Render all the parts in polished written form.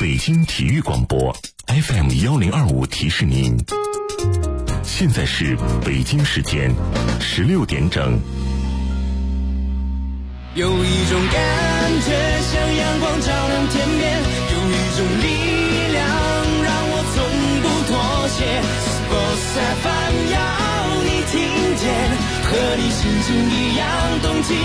北京体育广播 FM1025提示您，现在是北京时间16点整。 有一种感觉像阳光照亮天边，有一种力量让我从不妥协。Sports FM 要你听见，和你心情一样动起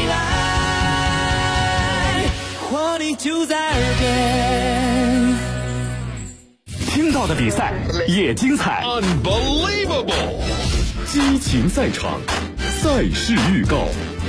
来，活力就在耳边。 听到的比赛也精彩 Unbelievable 激情赛场，赛事预告。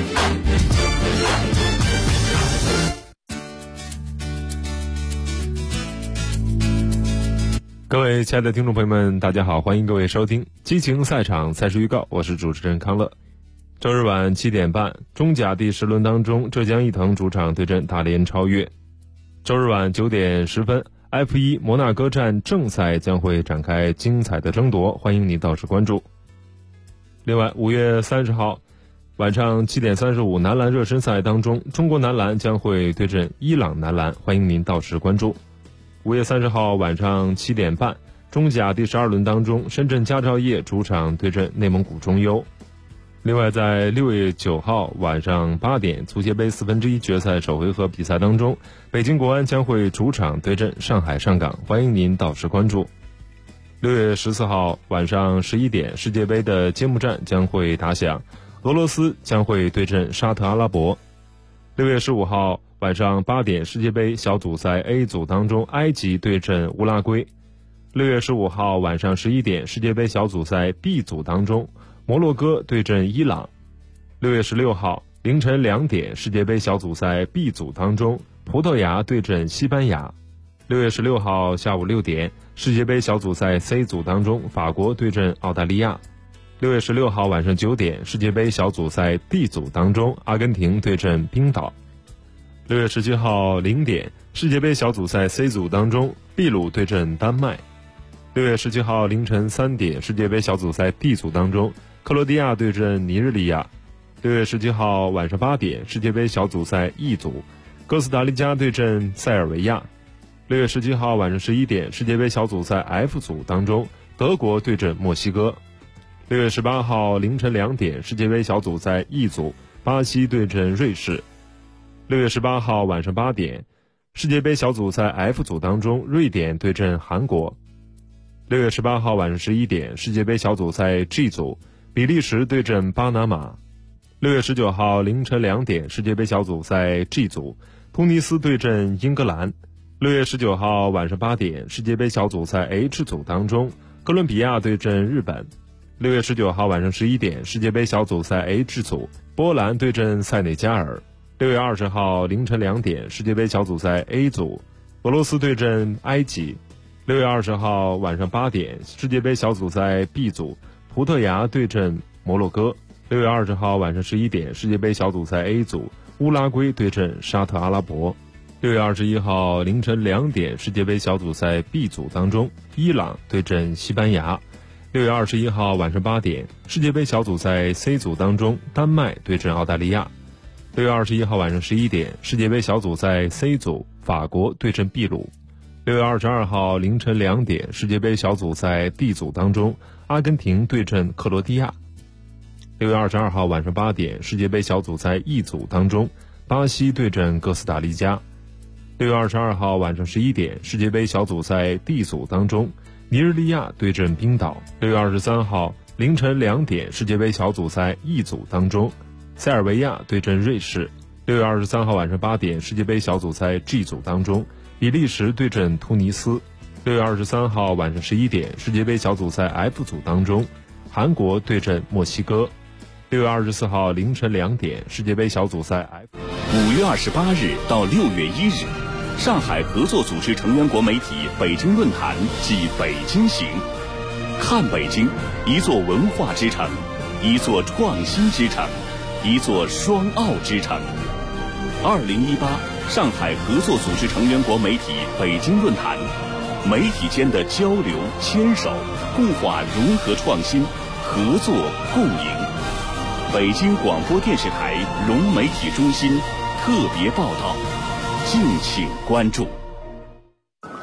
各位亲爱的听众朋友们，大家好，欢迎各位收听激情赛场赛事预告，我是主持人康乐。周日晚7点半，中甲第10轮当中，浙江毅腾主场对阵大连超越。周日晚9点10分，F1 摩纳哥站正赛将会展开精彩的争夺，欢迎您到时关注。另外，5月30号晚上7点35男篮热身赛当中，中国男篮将会对阵伊朗男篮，欢迎您到时关注。5月30号晚上7点半，中甲第12轮当中，深圳佳兆业主场对阵内蒙古中优。另外，在6月9号晚上8点，足协杯1/4决赛首回合比赛当中，北京国安将会主场对阵上海上港，欢迎您到时关注。6月14号晚上11点，世界杯的揭幕战将会打响，俄罗斯将会对阵沙特阿拉伯。6月15号晚上8点，世界杯小组赛 A 组当中，埃及对阵乌拉圭。6月15号晚上11点，世界杯小组赛 B 组当中，摩洛哥对阵伊朗。6月16号凌晨2点，世界杯小组赛 B 组当中，葡萄牙对阵西班牙。6月16号下午6点，世界杯小组赛 C 组当中，法国对阵澳大利亚。6月16号晚上9点，世界杯小组赛 D 组当中，阿根廷对阵冰岛。6月17号0点，世界杯小组赛 C 组当中，秘鲁对阵丹麦。6月17号凌晨3点，世界杯小组赛 D 组当中，克罗地亚对阵尼日利亚。6月17号晚上8点，世界杯小组赛 E 组，哥斯达黎加对阵塞尔维亚。6月17号晚上11点，世界杯小组赛 F 组当中，德国对阵墨西哥。6月18号凌晨2点，世界杯小组赛 E 组，巴西对阵瑞士。6月18号晚上8点，世界杯小组赛 F 组当中，瑞典对阵韩国。6月18号晚上11点，世界杯小组赛 G 组，比利时对阵巴拿马。6月19号凌晨2点，世界杯小组赛 G 组，突尼斯对阵英格兰。6月19号晚上8点，世界杯小组赛 H 组当中，哥伦比亚对阵日本。6月19号晚上11点，世界杯小组赛 H 组，波兰对阵塞内加尔。6月20号凌晨2点，世界杯小组赛 A 组，俄罗斯对阵埃及。6月20号晚上8点，世界杯小组赛 B 组，葡萄牙对阵摩洛哥。6月20号晚上11点，世界杯小组赛 A 组，乌拉圭对阵沙特阿拉伯。6月21号凌晨2点，世界杯小组赛 B 组当中，伊朗对阵西班牙。6月21号晚上8点，世界杯小组赛 C 组当中，丹麦对阵澳大利亚。6月21号晚上11点，世界杯小组赛 C 组，法国对阵秘鲁。6月22号凌晨2点，世界杯小组赛 D 组当中，阿根廷对阵克罗地亚。6月22号晚上8点，世界杯小组赛 E 组当中，巴西对阵哥斯达黎加。6月22号晚上11点，世界杯小组赛 D 组当中，尼日利亚对阵冰岛。6月23号凌晨2点，世界杯小组赛 E 组当中，塞尔维亚对阵瑞士。6月23号晚上8点，世界杯小组赛 G 组当中，比利时对阵突尼斯。6月23号晚上11点，世界杯小组赛 F 组当中，韩国对阵墨西哥。6月24号凌晨2点，世界杯小组赛 F。 5月28日到6月1日，上海合作组织成员国媒体北京论坛暨北京行。看北京，一座文化之城，一座创新之城，一座双奥之城。2018上海合作组织成员国媒体北京论坛，媒体间的交流、牵手、固化融合创新，合作共赢。北京广播电视台融媒体中心特别报道，敬请关注。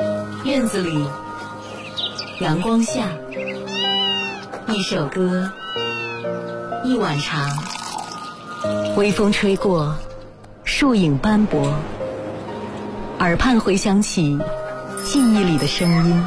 院子里，阳光下，一首歌，一碗茶，微风吹过，树影斑驳，耳畔回响起记忆里的声音。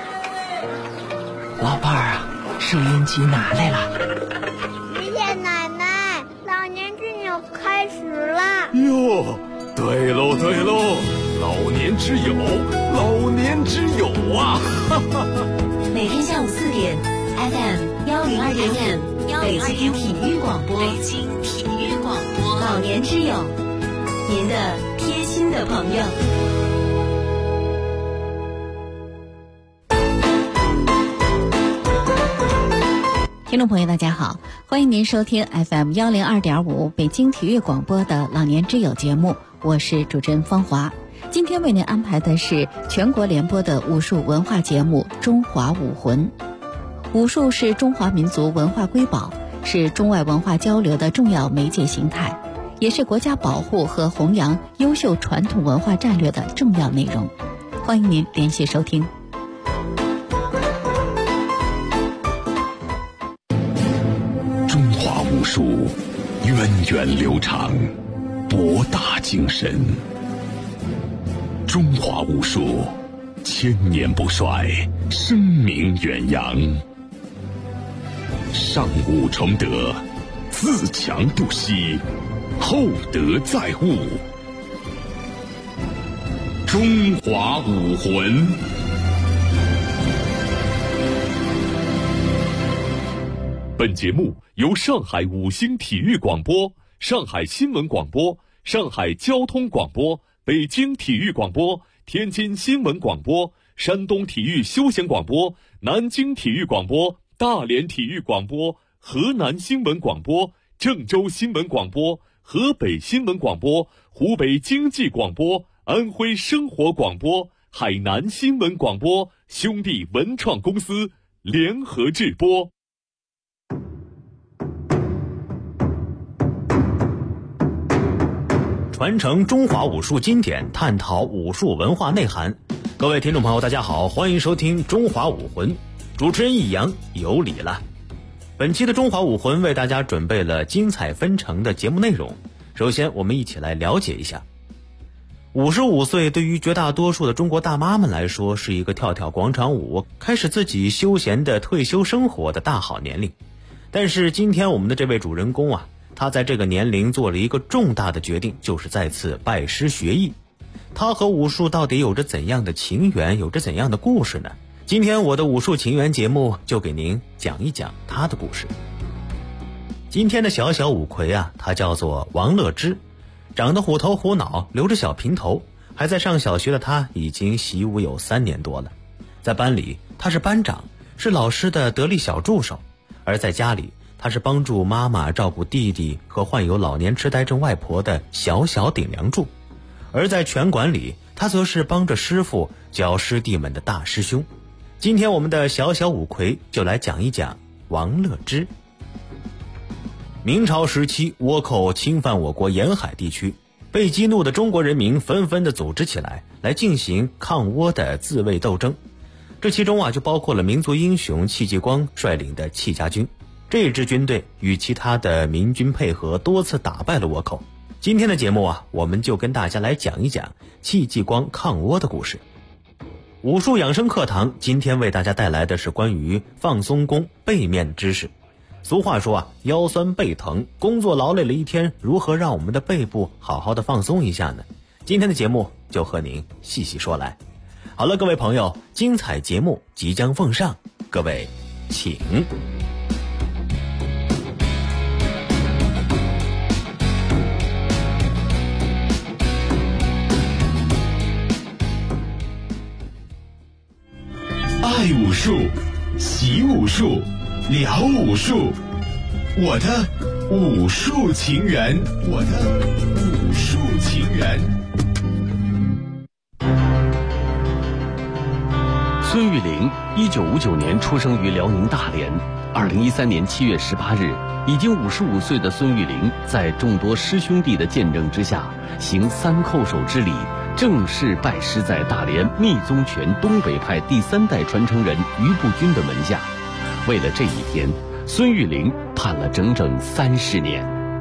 老伴儿啊，收音机拿来了。 爷爷奶奶，老年之友开始了。 哟，对喽对喽，老年之友，老年之友啊！哈哈。 每天下午4点 ，FM 102.5，北京体育广播，北京体育广播，老年之友，您的贴心的朋友。听众朋友大家好，欢迎您收听 FM 102.5北京体育广播的老年之友节目，我是主持人方华。今天为您安排的是全国联播的武术文化节目《中华武魂》。武术是中华民族文化瑰宝，是中外文化交流的重要媒介形态，也是国家保护和弘扬优秀传统文化战略的重要内容。欢迎您连续收听。 中华武术源远流长，博大精深。中华武术千年不衰，声名远扬。上武崇德，自强不息，厚德载物。中华武魂。本节目由上海5星体育广播、上海新闻广播、上海交通广播、北京体育广播、天津新闻广播、山东体育休闲广播、南京体育广播、大连体育广播、河南新闻广播、郑州新闻广播、河北新闻广播、湖北经济广播、安徽生活广播、海南新闻广播兄弟文创公司联合制播。 传承中华武术经典，探讨武术文化内涵。各位听众朋友大家好，欢迎收听中华武魂，主持人易阳有礼了。本期的中华武魂为大家准备了精彩纷呈的节目内容。首先我们一起来了解一下，55岁对于绝大多数的中国大妈们来说是一个跳跳广场舞，开始自己休闲的退休生活的大好年龄。但是今天我们的这位主人公啊，他在这个年龄做了一个重大的决定，就是再次拜师学艺。他和武术到底有着怎样的情缘，有着怎样的故事呢？今天我的武术情缘节目就给您讲一讲他的故事。今天的小小五魁啊，他叫做王乐之，长得虎头虎脑，留着小平头，还在上小学的他已经习武有3年多了。在班里他是班长，是老师的得力小助手，而在家里他是帮助妈妈照顾弟弟和患有老年痴呆症外婆的小小顶梁柱，而在拳馆里他则是帮着师傅教师弟们的大师兄。今天我们的小小五魁就来讲一讲王乐之。明朝时期，倭寇侵犯我国沿海地区，被激怒的中国人民纷纷的组织起来，来进行抗倭的自卫斗争。这其中啊，就包括了民族英雄戚继光率领的戚家军。这支军队与其他的民军配合，多次打败了倭寇。今天的节目啊，我们就跟大家来讲一讲戚继光抗倭的故事。武术养生课堂今天为大家带来的是关于放松功背面知识。俗话说啊，腰酸背疼，工作劳累了一天，如何让我们的背部好好的放松一下呢？今天的节目就和您细细说来。好了，各位朋友，精彩节目即将奉上，各位请。 爱武术，习武术，聊武术，我的武术情缘，我的武术情缘。 孙玉玲1959年出生于辽宁大连，2013年7月18日，已经55岁的孙玉玲在众多师兄弟的见证之下，行3叩首之礼， 正式拜师在大连密宗拳东北派第3代传承人于步军的门下。为了这一天，孙玉玲盼了整整30年。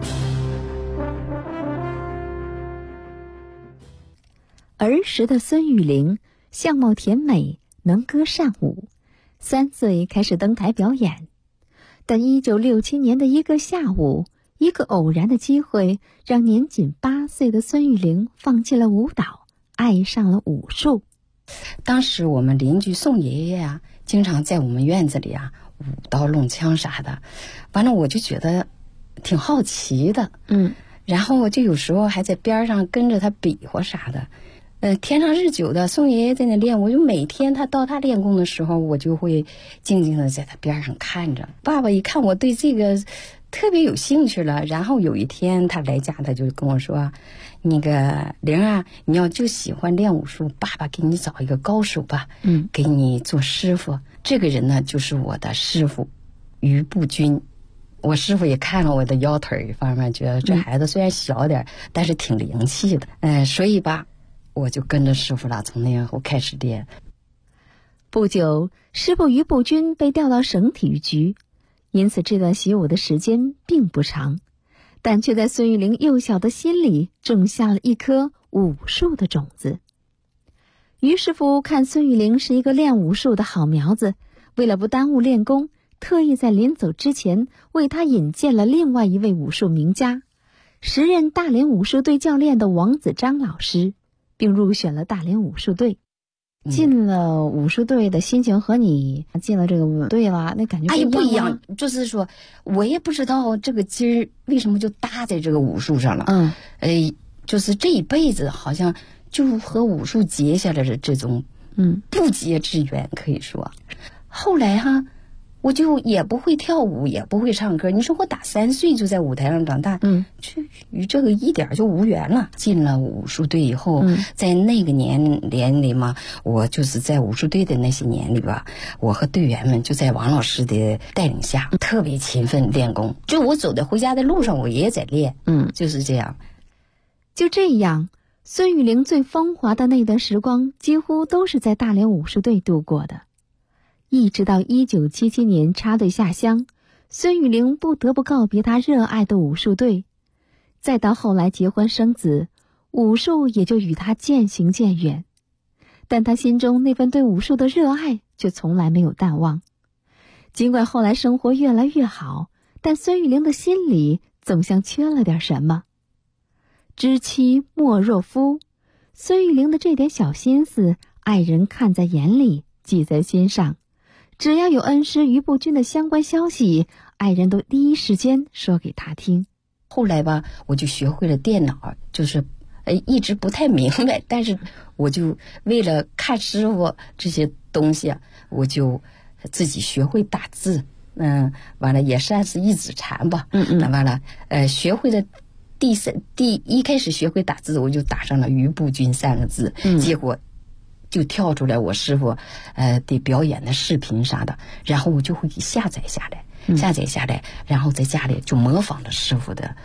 儿时的孙玉玲相貌甜美，能歌善舞，3岁开始登台表演。但1967年的一个下午，一个偶然的机会让年仅8岁的孙玉玲放弃了舞蹈，爱上了武术。 当时我们邻居宋爷爷啊，经常在我们院子里啊舞刀弄枪啥的，完了我就觉得挺好奇的，然后我就有时候还在边上跟着他比划啥的。天长日久的，宋爷爷在那练，我就每天他练功的时候，我就会静静的在他边上看着。爸爸一看我对这个特别有兴趣了，然后有一天他来家，他就跟我说：“那个玲啊，你要就喜欢练武术，爸爸给你找一个高手吧，给你做师傅。”这个人呢，就是我的师傅于步军。我师傅也看了我的腰腿方面，觉得这孩子虽然小点，但是挺灵气的。所以吧，我就跟着师傅了，从那以后开始练。 不久，师傅于步军被调到省体育局，因此这段习武的时间并不长，但却在孙玉玲幼小的心里种下了一颗武术的种子。于师傅看孙玉玲是一个练武术的好苗子，为了不耽误练功，特意在临走之前为他引荐了另外一位武术名家，时任大连武术队教练的王子章老师，并入选了大连武术队。进了武术队的心情和你进了这个武队了，那感觉不一样。就是说我也不知道这个筋儿为什么就搭在这个武术上了。就是这一辈子好像就和武术结下来的这种不解之缘，可以说。后来哈，我就也不会跳舞，也不会唱歌。你说我打3岁就在舞台上长大，就与这个一点就无缘了。进了武术队以后，在那个年里嘛，我就是在武术队的那些年里吧，我和队员们就在王老师的带领下，特别勤奋练功。就我走在回家的路上，我也在练，就是这样。 就这样，孙玉玲最风华的那段时光，几乎都是在大连武术队度过的。一直到1977年插队下乡，孙玉玲不得不告别她热爱的武术队，再到后来结婚生子，武术也就与她渐行渐远。但她心中那份对武术的热爱却从来没有淡忘。尽管后来生活越来越好，但孙玉玲的心里总像缺了点什么。知妻莫若夫，孙玉玲的这点小心思，爱人看在眼里，记在心上。只要有恩师于步军的相关消息，爱人都第一时间说给他听。 后来吧，我就学会了电脑，就是一直不太明白，但是我就为了看师傅这些东西啊，我就自己学会打字。完了也算是一指禅吧。那完了学会了一开始学会打字，我就打上了于步军3个字，结果就跳出来我师傅的表演的视频啥的，然后我就会下载下来，然后在家里就模仿了师傅的。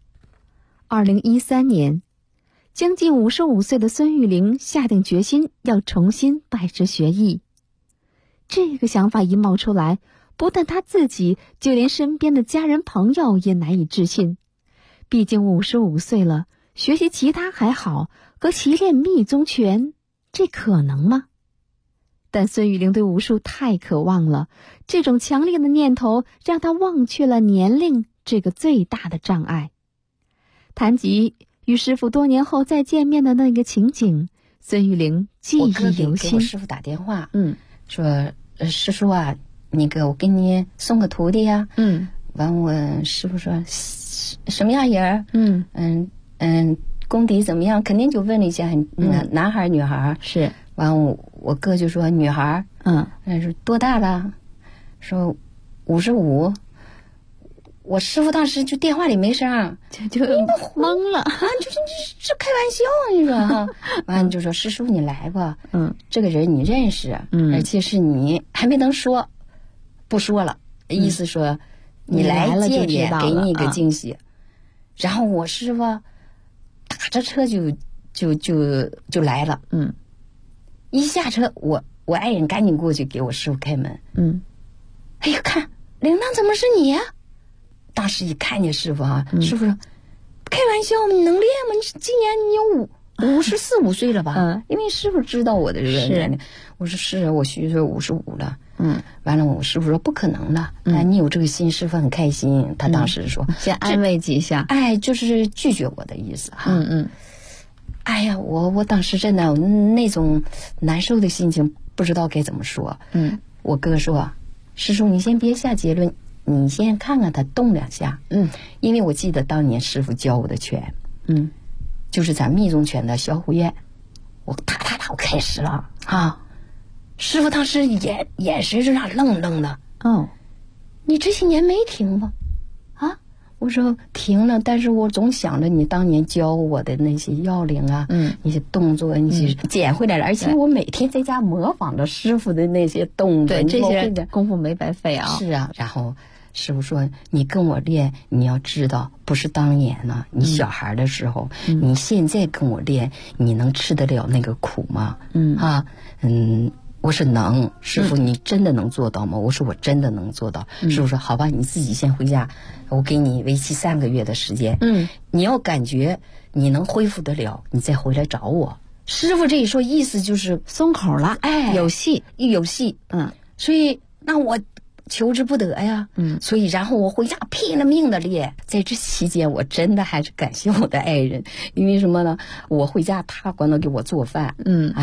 2013年，将近55岁的孙玉玲下定决心要重新拜师学艺。这个想法一冒出来，不但她自己，就连身边的家人朋友也难以置信。毕竟55岁了，学习其他还好，可习练密宗拳，这可能吗？但孙玉玲对武术太渴望了，这种强烈的念头让她忘却了年龄这个最大的障碍。谈及与师傅多年后再见面的那个情景，孙玉玲记忆犹新。 给我师傅打电话，说师叔啊，那个我给你送个徒弟呀。完我师傅说什么样人？功底怎么样？肯定就问了一下，男孩女孩？是。完我哥就说女孩。说多大了？说55。我师傅当时就电话里没声，就懵了就是这开玩笑啊，你说哈？完就说师叔你来吧，这个人你认识，而且是你还没能说，不说了，意思说你来见见，给你一个惊喜。然后我师傅打着车就就来了。一下车，我爱人赶紧过去给我师傅开门。哎呀，看铃铛怎么是你呀？当时一看见师傅啊，师傅说：“开玩笑吗？你能练吗？你今年你有54、5岁了吧？”因为师傅知道我的这个年龄，我说是，我虚岁55了。完了，我师傅说不可能的。你有这个心，师傅很开心。他当时说， 先安慰几下， 就是拒绝我的意思哈。哎呀，我当时真的那种难受的心情，不知道该怎么说。我哥说，师叔你先别下结论，你先看看他动2下。因为我记得当年师傅教我的拳，就是咱密宗拳的小虎焰，我哒我开始了啊。师傅当时眼神是那愣愣的。你这些年没停吧？我说停了，但是我总想着你当年教我的那些要领啊，那些动作，那些捡回来了，而且我每天在家模仿着师傅的那些动作， 对，这些功夫没白费啊。 是啊，然后师傅说你跟我练，你要知道不是当年呢，你小孩的时候，你现在跟我练，你能吃得了那个苦吗？我说能。师傅你真的能做到吗？我说我真的能做到。师傅说好吧，你自己先回家，我给你为期3个月的时间。你要感觉你能恢复得了，你再回来找我。师傅这一说，意思就是松口了，有戏。 所以那我求之不得呀。所以然后我回家拼了命的练。在这期间，我真的还是感谢我的爱人，因为什么呢？我回家他管他给我做饭。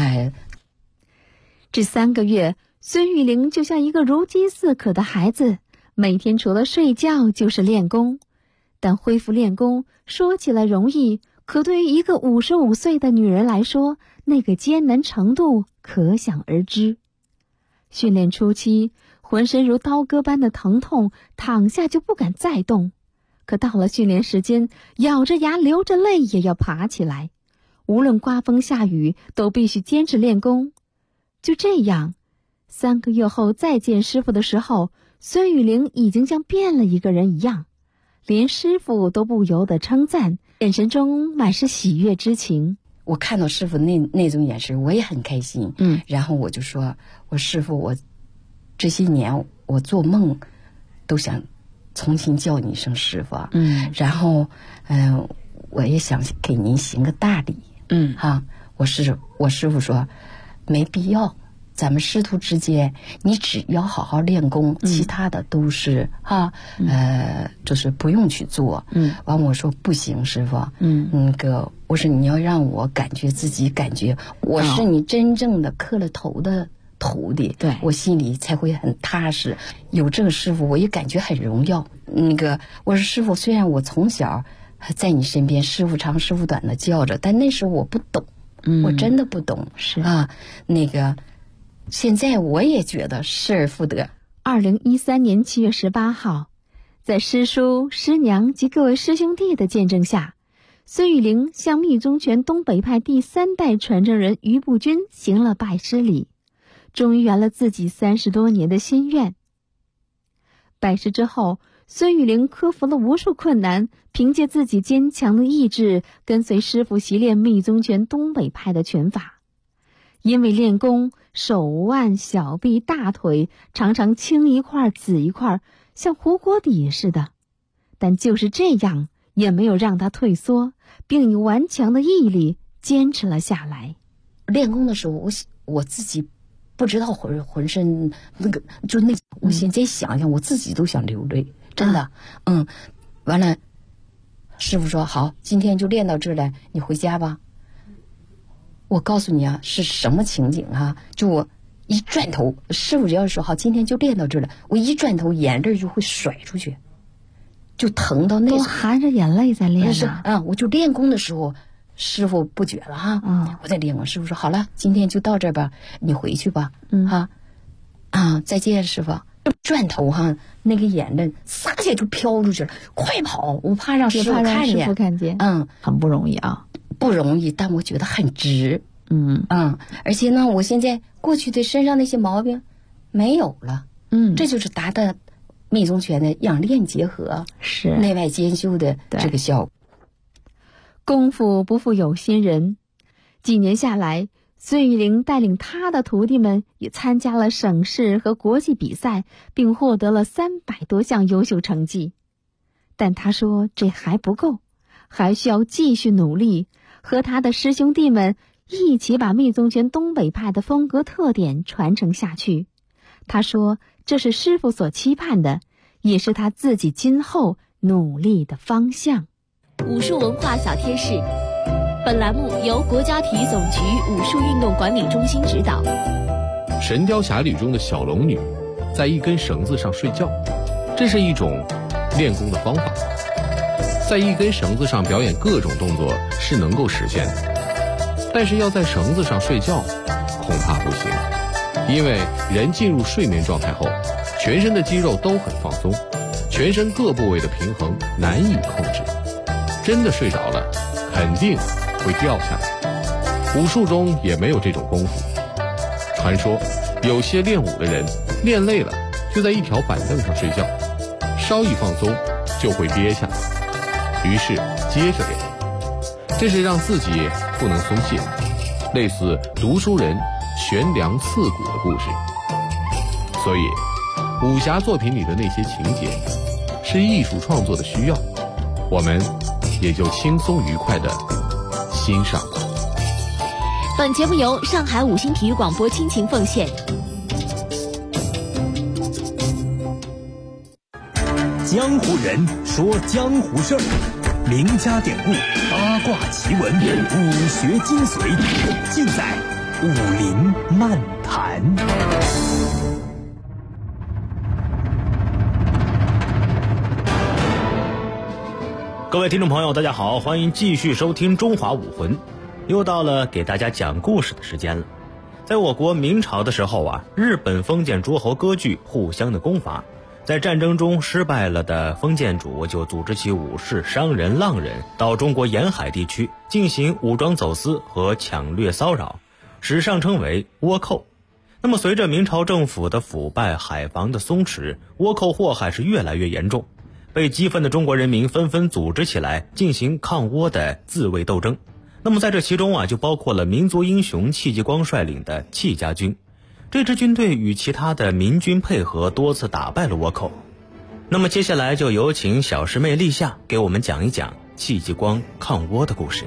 这3个月，孙玉玲就像一个如饥似渴的孩子，每天除了睡觉就是练功。但恢复练功说起来容易，可对于一个55岁的女人来说，那个艰难程度可想而知。训练初期，浑身如刀割般的疼痛，躺下就不敢再动。可到了训练时间，咬着牙流着泪也要爬起来，无论刮风下雨都必须坚持练功。就这样，3个月后再见师傅的时候，孙玉玲已经像变了一个人一样，连师傅都不由得称赞，眼神中满是喜悦之情。 我看到师傅那种眼神，我也很开心。然后我就说，我师傅，我这些年我做梦都想重新叫你一声师傅。然后我也想给您行个大礼。我师傅说没必要，咱们师徒之间，你只要好好练功，其他的都是就是不用去做。完我说不行，师傅。我说你要让我感觉自己感觉我是你真正的磕了头的徒弟，对，我心里才会很踏实。有这个师傅，我也感觉很荣耀。我说师傅，虽然我从小在你身边师傅长师傅短的叫着，但那时候我不懂。我真的不懂。是啊，现在我也觉得失而复得。 2013年7月18号，在师叔、师娘及各位师兄弟的见证下，孙玉玲向密宗拳东北派第3代传承人于步军行了拜师礼，终于圆了自己30多年的心愿。拜师之后，孙玉玲克服了无数困难，凭借自己坚强的意志，跟随师傅习练密宗拳东北派的拳法。因为练功，手腕、小臂、大腿常常青一块紫一块，像糊锅底似的。但就是这样，也没有让他退缩，并以顽强的毅力坚持了下来。 练功的时候，我自己不知道浑身我现在想想，我自己都想流泪。真的。完了，师傅说好，今天就练到这儿了，你回家吧。我告诉你啊，是什么情景啊？就我一转头，师傅只要说好，今天就练到这儿了，我一转头，眼泪就会甩出去，就疼到那。 都含着眼泪在练啊。我就练功的时候，师傅不觉了哈。我在练功，师傅说好了，今天就到这儿吧，你回去吧。再见，师傅。转头哈，那个眼泪撒下就飘出去了，快跑！我怕让师傅看见。 很不容易啊， 不容易，但我觉得很值。而且呢，我现在过去的身上那些毛病没有了。这就是达到密宗拳的养练结合， 是内外兼修的这个效果。 功夫不负有心人， 几年下来，孙玉玲带领他的徒弟们也参加了省市和国际比赛，并获得了300多项优秀成绩。但他说这还不够，还需要继续努力，和他的师兄弟们一起把密宗拳东北派的风格特点传承下去。他说这是师父所期盼的，也是他自己今后努力的方向。 武术文化小贴士，本栏目由国家体育总局武术运动管理中心指导。 《神雕侠侣》中的小龙女在一根绳子上睡觉，这是一种练功的方法。在一根绳子上表演各种动作是能够实现的，但是要在绳子上睡觉恐怕不行，因为人进入睡眠状态后，全身的肌肉都很放松，全身各部位的平衡难以控制，真的睡着了肯定会掉下来。武术中也没有这种功夫。传说有些练武的人练累了就在一条板凳上睡觉，稍一放松就会跌下来，于是接着练，这是让自己不能松懈，类似读书人悬梁刺股的故事。所以武侠作品里的那些情节是艺术创作的需要，我们也就轻松愉快地欣赏吧。 本节目由上海5星体育广播倾情奉献。 江湖人说江湖事儿，名家典故、八卦奇闻、武学精髓，尽在武林漫谈。 各位听众朋友大家好，欢迎继续收听中华武魂。又到了给大家讲故事的时间了。在我国明朝的时候啊，日本封建诸侯割据，互相的攻伐，在战争中失败了的封建主就组织起武士、商人、浪人到中国沿海地区进行武装走私和抢掠骚扰，史上称为倭寇。那么随着明朝政府的腐败、海防的松弛，倭寇祸害是越来越严重，被激愤的中国人民纷纷组织起来进行抗倭的自卫斗争。那么在这其中啊，就包括了民族英雄戚继光率领的戚家军。这支军队与其他的民军配合，多次打败了倭寇。那么接下来就有请小师妹立夏给我们讲一讲戚继光抗倭的故事。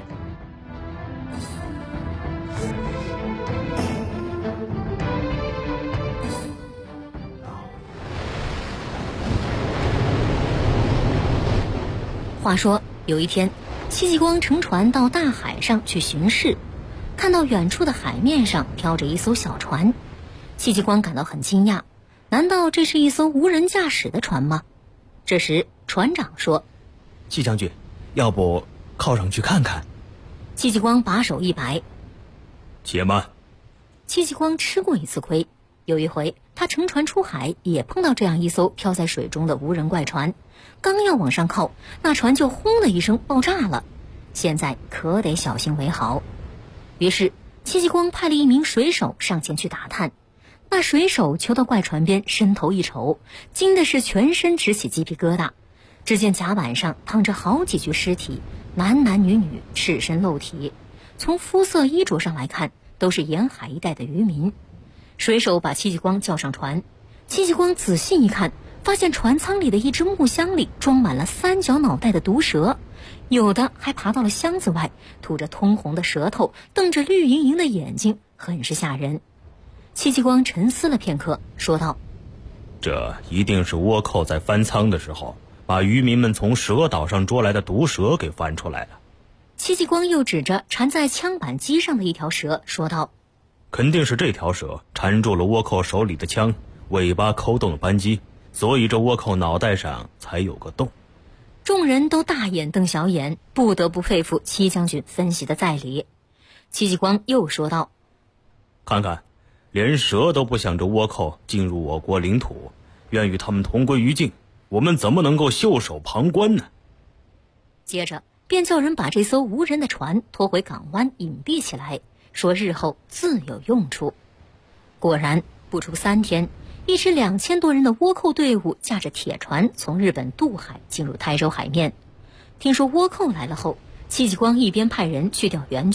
话说有一天，戚继光乘船到大海上去巡视，看到远处的海面上飘着一艘小船。戚继光感到很惊讶，难道这是一艘无人驾驶的船吗？这时船长说： 戚将军，要不靠上去看看？ 戚继光把手一摆： 且慢。 戚继光吃过一次亏，有一回他乘船出海，也碰到这样一艘飘在水中的无人怪船，刚要往上靠，那船就轰的一声爆炸了，现在可得小心为好。于是戚继光派了一名水手上前去打探。那水手求到怪船边，伸头一瞅，惊的是全身直起鸡皮疙瘩。只见甲板上躺着好几具尸体，男男女女，赤身露体，从肤色衣着上来看，都是沿海一带的渔民。水手把戚继光叫上船，戚继光仔细一看，发现船舱里的一只木箱里装满了3角脑袋的毒蛇，有的还爬到了箱子外，吐着通红的舌头，瞪着绿莹莹的眼睛，很是吓人。戚继光沉思了片刻，说道： 这一定是倭寇在翻舱的时候，把渔民们从蛇岛上捉来的毒蛇给翻出来了。 戚继光又指着缠在枪板机上的一条蛇说道： 肯定是这条蛇缠住了倭寇手里的枪，尾巴抠动了扳机，所以这倭寇脑袋上才有个洞。 众人都大眼瞪小眼，不得不佩服戚将军分析的在理。戚继光又说道： 看看，连蛇都不想着倭寇进入我国领土，愿与他们同归于尽，我们怎么能够袖手旁观呢？ 接着便叫人把这艘无人的船拖回港湾隐蔽起来，说日后自有用处。果然不出3天，一支2000多人的倭寇队伍驾着铁船从日本渡海进入台州海面。听说倭寇来了后，戚继光一边派人去调援军，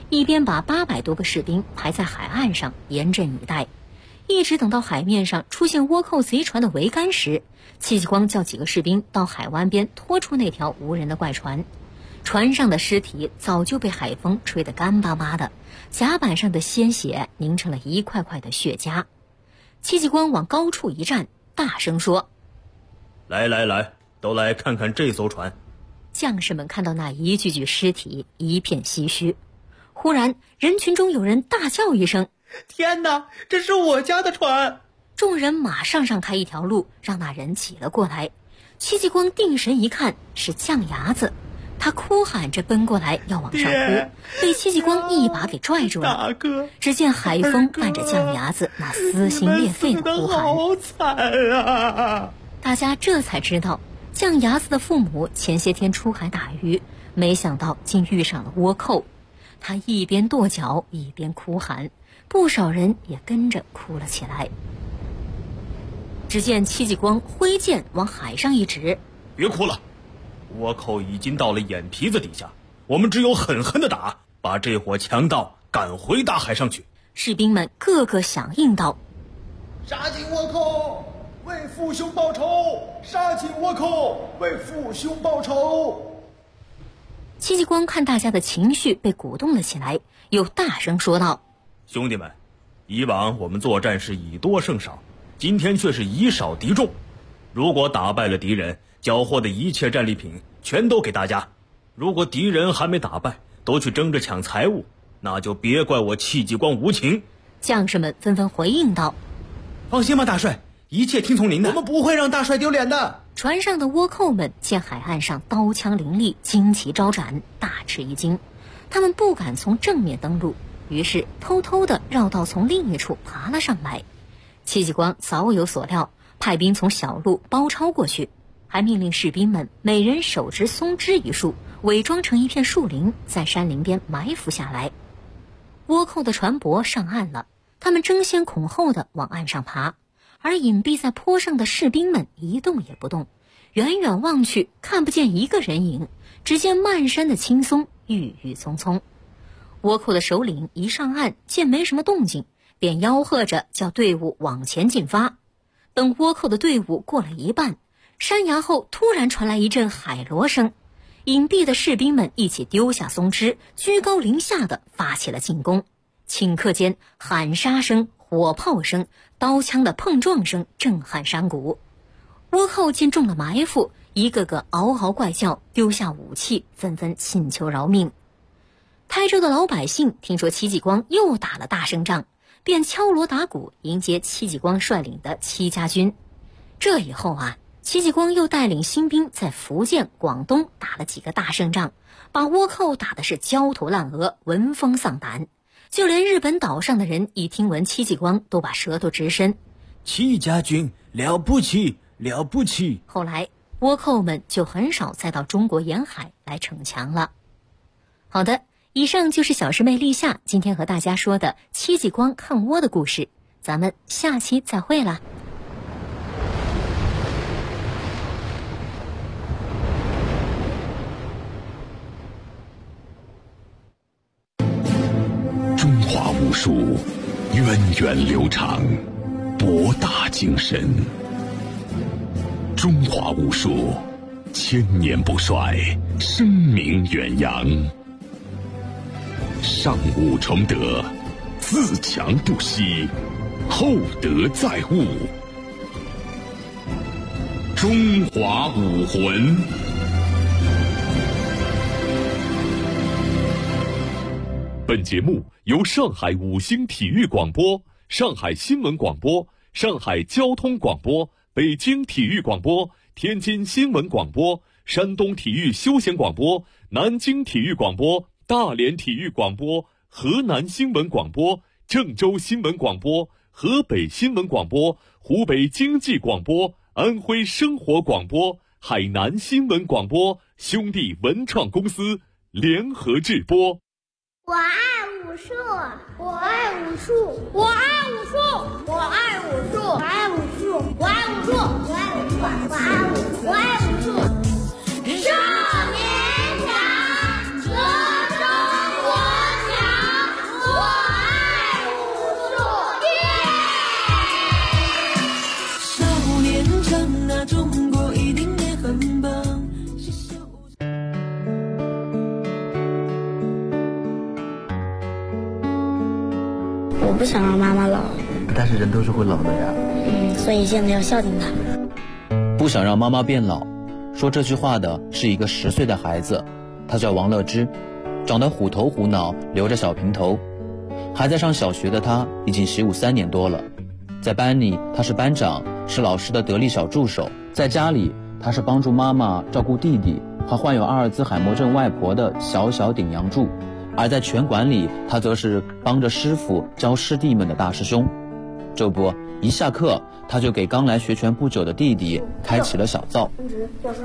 一边把800多个士兵排在海岸上严阵以待，一直等到海面上出现倭寇贼船的桅杆时，戚继光叫几个士兵到海湾边拖出那条无人的怪船。船上的尸体早就被海风吹得干巴巴的，甲板上的鲜血凝成了一块块的血痂。戚继光往高处一站，大声说： 来来来，都来看看这艘船。 将士们看到那一具具尸体，一片唏嘘。忽然人群中有人大叫一声： 天哪，这是我家的船！ 众人马上让开一条路，让那人挤了过来。戚继光定神一看，是酱牙子，他哭喊着奔过来要往上扑，被戚继光一把给拽住了。 大哥， 只见海风伴着酱牙子那撕心裂肺的哭喊， 好惨啊！ 大家这才知道，酱牙子的父母前些天出海打鱼，没想到竟遇上了倭寇。他一边跺脚一边哭喊，不少人也跟着哭了起来。只见戚继光挥剑往海上一指： 别哭了，倭寇已经到了眼皮子底下，我们只有狠狠地打，把这伙强盗赶回大海上去。 士兵们个个响应道： 杀尽倭寇，为父兄报仇！杀尽倭寇，为父兄报仇！ 戚继光看大家的情绪被鼓动了起来，又大声说道： 兄弟们，以往我们作战是以多胜少，今天却是以少敌众。如果打败了敌人，缴获的一切战利品全都给大家；如果敌人还没打败，都去争着抢财物，那就别怪我戚继光无情。 将士们纷纷回应道： 放心吧，大帅，一切听从您的，我们不会让大帅丢脸的。 船上的倭寇们见海岸上刀枪林立，旌旗招展，大吃一惊。他们不敢从正面登陆，于是偷偷地绕道从另一处爬了上来。戚继光早有所料，派兵从小路包抄过去，还命令士兵们每人手执松枝一束，伪装成一片树林，在山林边埋伏下来。倭寇的船舶上岸了，他们争先恐后地往岸上爬，而隐蔽在坡上的士兵们一动也不动，远远望去看不见一个人影，只见漫山的青松郁郁葱葱。倭寇的首领一上岸，见没什么动静，便吆喝着叫队伍往前进发。等倭寇的队伍过了一半，山崖后突然传来一阵海螺声，隐蔽的士兵们一起丢下松枝，居高临下地发起了进攻。顷刻间，喊杀声、火炮声、刀枪的碰撞声震撼山谷。倭寇见中了埋伏，一个个嗷嗷怪叫，丢下武器，纷纷请求饶命。台州的老百姓听说戚继光又打了大胜仗，便敲锣打鼓迎接戚继光率领的戚家军。这以后啊，戚继光又带领新兵在福建、广东打了几个大胜仗，把倭寇打的是焦头烂额，闻风丧胆。就连日本岛上的人一听闻戚继光，都把舌头直伸： 戚家军了不起，了不起！ 后来倭寇们就很少再到中国沿海来逞强了。好的，以上就是小师妹立夏今天和大家说的戚继光抗倭的故事，咱们下期再会啦。 中华武术源远流长，博大精深。中华武术千年不衰，声名远扬。上武崇德，自强不息，厚德载物。中华武魂。 本节目由上海五星体育广播、上海新闻广播、上海交通广播、北京体育广播、天津新闻广播、山东体育休闲广播、南京体育广播、大连体育广播、河南新闻广播、郑州新闻广播、河北新闻广播、湖北经济广播、安徽生活广播、海南新闻广播兄弟文创公司联合制播。 我爱武术，我爱武术，我爱武术，我爱武术，我爱武术，我爱武术，我爱武术，我爱武术，我爱武术。少年强，则中国强。 我不想让妈妈老。 但是人都是会老的呀。 所以现在要孝敬她。 不想让妈妈变老，说这句话的是一个10岁的孩子，他叫王乐之，长得虎头虎脑，留着小平头。还在上小学的他已经习武3年多了，在班里他是班长，是老师的得力小助手，在家里他是帮助妈妈照顾弟弟和患有阿尔兹海默症外婆的小顶梁柱，而在拳馆里他则是帮着师傅教师弟们的大师兄。这不，一下课他就给刚来学拳不久的弟弟开启了小灶。 要是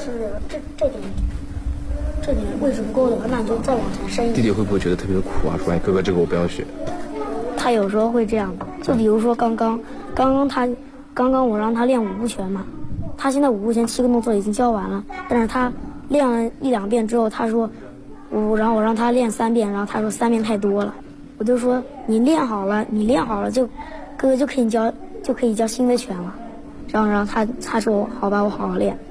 这点位置不够的话，那你就再往前伸一点。 弟弟会不会觉得特别的苦啊？说哎哥哥，这个我不要学。 他有时候会这样的，就比如说刚刚我让他练5步拳嘛，他现在5步拳7个动作已经教完了，但是他练了1、2遍之后，他说然后我让他练3遍，然后他说3遍太多了，我就说你练好了就哥哥就可以教新的拳了，然后他说好吧，我好好练。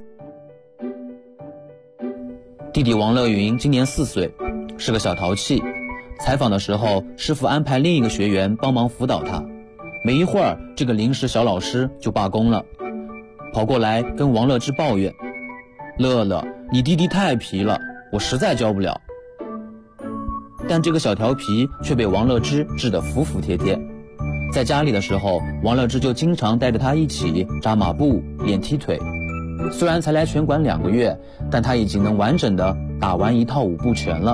弟弟王乐云今年4岁，是个小淘气。采访的时候，师傅安排另一个学员帮忙辅导他，没一会儿，这个临时小老师就罢工了，跑过来跟王乐之抱怨：“乐乐，你弟弟太皮了，我实在教不了。”但这个小调皮却被王乐之治得服服帖帖。在家里的时候，王乐之就经常带着他一起扎马步、练踢腿。虽然才来拳馆2个月，但他已经能完整的打完一套5步拳了。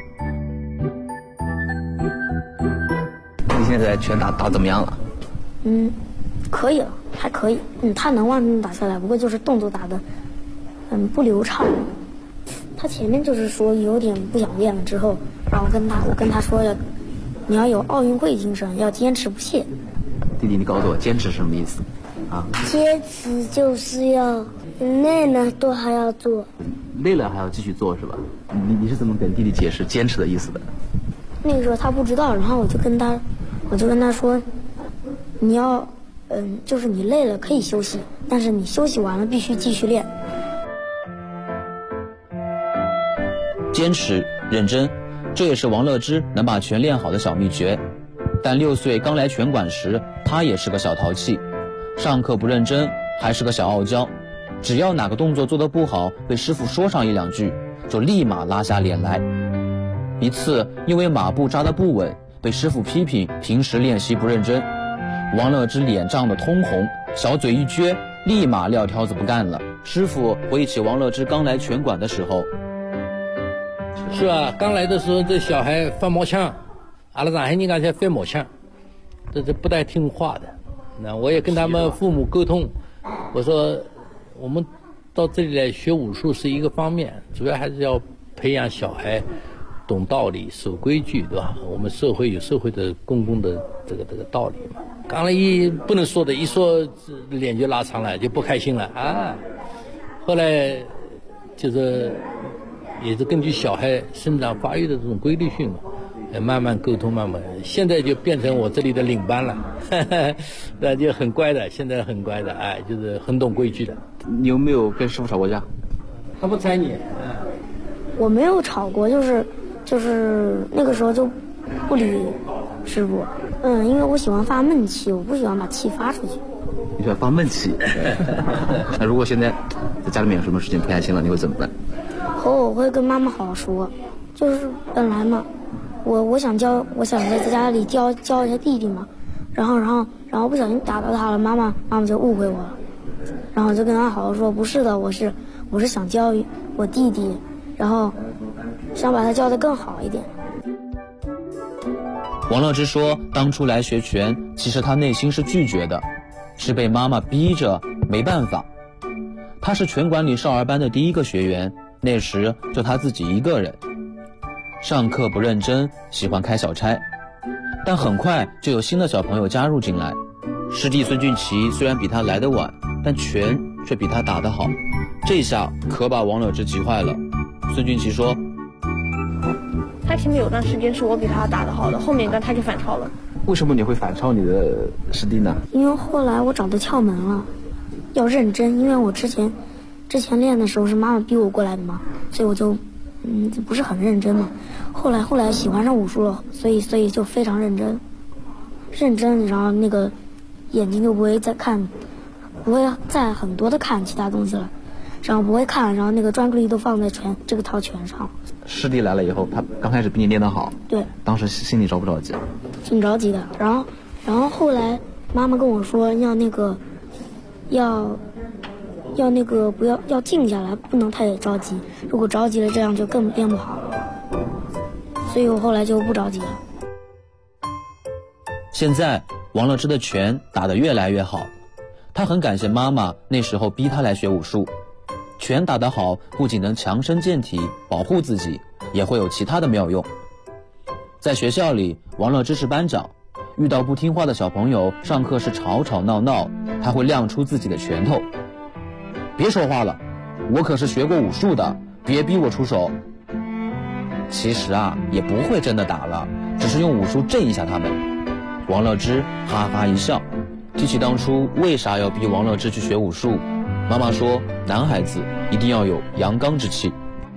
你现在拳打怎么样了？ 可以了，还可以。他能完整打下来，不过就是动作打的不流畅。他前面就是说有点不想练了之后，然后我跟他说你要有奥运会精神，要坚持不懈。 弟弟，你告诉我坚持是什么意思啊？ 坚持就是要累了都还要做， 累了还要继续做是吧？你是怎么跟弟弟解释坚持的意思的？ 那个时候他不知道，然后我就跟他说，你要就是你累了可以休息，但是你休息完了必须继续练。 坚持认真，这也是王乐之能把拳练好的小秘诀。但6岁刚来拳馆时，他也是个小淘气，上课不认真，还是个小傲娇。只要哪个动作做得不好，被师傅说上1、2句，就立马拉下脸来。一次因为马步扎得不稳，被师傅批评平时练习不认真，王乐之脸涨得通红，小嘴一撅，立马撂挑子不干了。师傅回忆起王乐之刚来拳馆的时候， 是啊，刚来的时候这小孩翻毛腔，阿拉上海人家才翻毛腔，这不太听话的。那我也跟他们父母沟通，我说我们到这里来学武术是一个方面，主要还是要培养小孩懂道理、守规矩，对吧？我们社会有社会的公共的这个道理嘛。刚来不能说的，一说脸就拉长了，就不开心了啊。后来就是也是根据小孩生长发育的这种规律性嘛，慢慢沟通，慢慢，现在就变成我这里的领班了，那就很乖的，现在很乖的，哎，就是很懂规矩的。 你有没有跟师傅吵过架？ 他不睬你。 我没有吵过，就是那个时候就不理师傅，因为我喜欢发闷气，我不喜欢把气发出去。 你喜欢发闷气？那如果现在在家里面有什么事情不开心了，你会怎么办？ 我会跟妈妈好好说，就是本来嘛，我想在家里教一下弟弟嘛，然后不小心打到他了，妈妈就误会我了，然后就跟他好好说，不是的，我是想教我弟弟，然后想把他教得更好一点。 王乐之说，当初来学拳，其实他内心是拒绝的，是被妈妈逼着，没办法。他是拳馆里少儿班的第1个学员，那时就他自己一个人，上课不认真，喜欢开小差，但很快就有新的小朋友加入进来。师弟孙俊奇虽然比他来得晚，但拳却比他打得好，这下可把王乐之急坏了。孙俊奇说， 他前面有段时间是我比他打得好的，后面他就反超了。 为什么你会反超你的师弟呢？ 因为后来我找到窍门了，要认真，因为我之前练的时候是妈妈逼我过来的嘛，所以我就不是很认真嘛。后来喜欢上武术了，所以就非常认真。 认真，然后那个眼睛就不会再很多的看其他东西了，然后不会看，然后那个专注力都放在这个套拳上。 师弟来了以后，他刚开始比你练得好， 对， 当时心里着不着急？ 挺着急的。然后后来妈妈跟我说要静下来，不能太着急，如果着急了，这样就更练不好了。所以我后来就不着急了。 现在王乐之的拳打得越来越好，他很感谢妈妈那时候逼他来学武术。拳打得好，不仅能强身健体，保护自己，也会有其他的妙用。在学校里，王乐之是班长，遇到不听话的小朋友，上课是吵吵闹闹，他会亮出自己的拳头。别说话了，我可是学过武术的，别逼我出手。其实啊，也不会真的打了，只是用武术震一下他们。王乐之哈哈一笑，提起当初为啥要逼王乐之去学武术，妈妈说男孩子一定要有阳刚之气。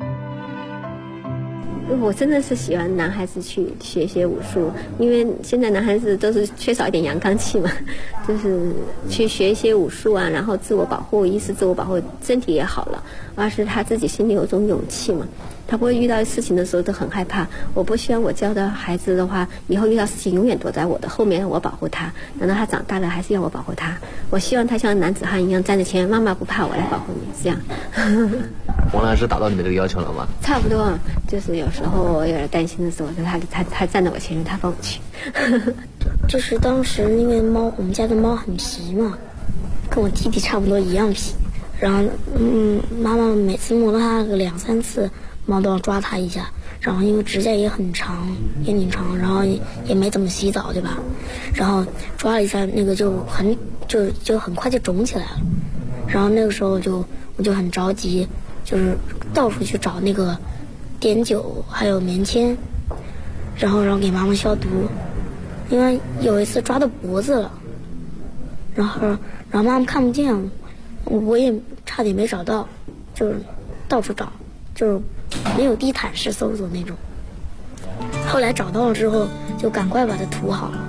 我真的是喜欢男孩子去学些武术，因为现在男孩子都是缺少一点阳刚气嘛，就是去学一些武术啊，然后自我保护，一是自我保护身体也好了，二是他自己心里有种勇气嘛，他不会遇到事情的时候都很害怕。我不希望我教的孩子的话，以后遇到事情永远躲在我的后面，我保护他，等到他长大了还是要我保护他。我希望他像男子汉一样站在前面，妈妈不怕，我来保护你，这样。 王老师达到你的这个要求了吗？ 差不多，就是有时候我有点担心的时候，他站在我前面，他帮我去。 就是当时因为我们家的猫很皮嘛，跟我弟弟差不多一样皮，然后妈妈每次摸到它个2-3次，猫都要抓它一下，然后因为指甲也很长，也挺长，然后也没怎么洗澡，对吧？然后抓了一下，那个就很快就肿起来了，然后那个时候我就很着急，就是到处去找那个碘酒还有棉签，然后给妈妈消毒，因为有一次抓到脖子了，然后妈妈看不见，我也差点没找到，就是到处找，就是没有地毯式搜索那种。后来找到了之后，就赶快把它涂好了。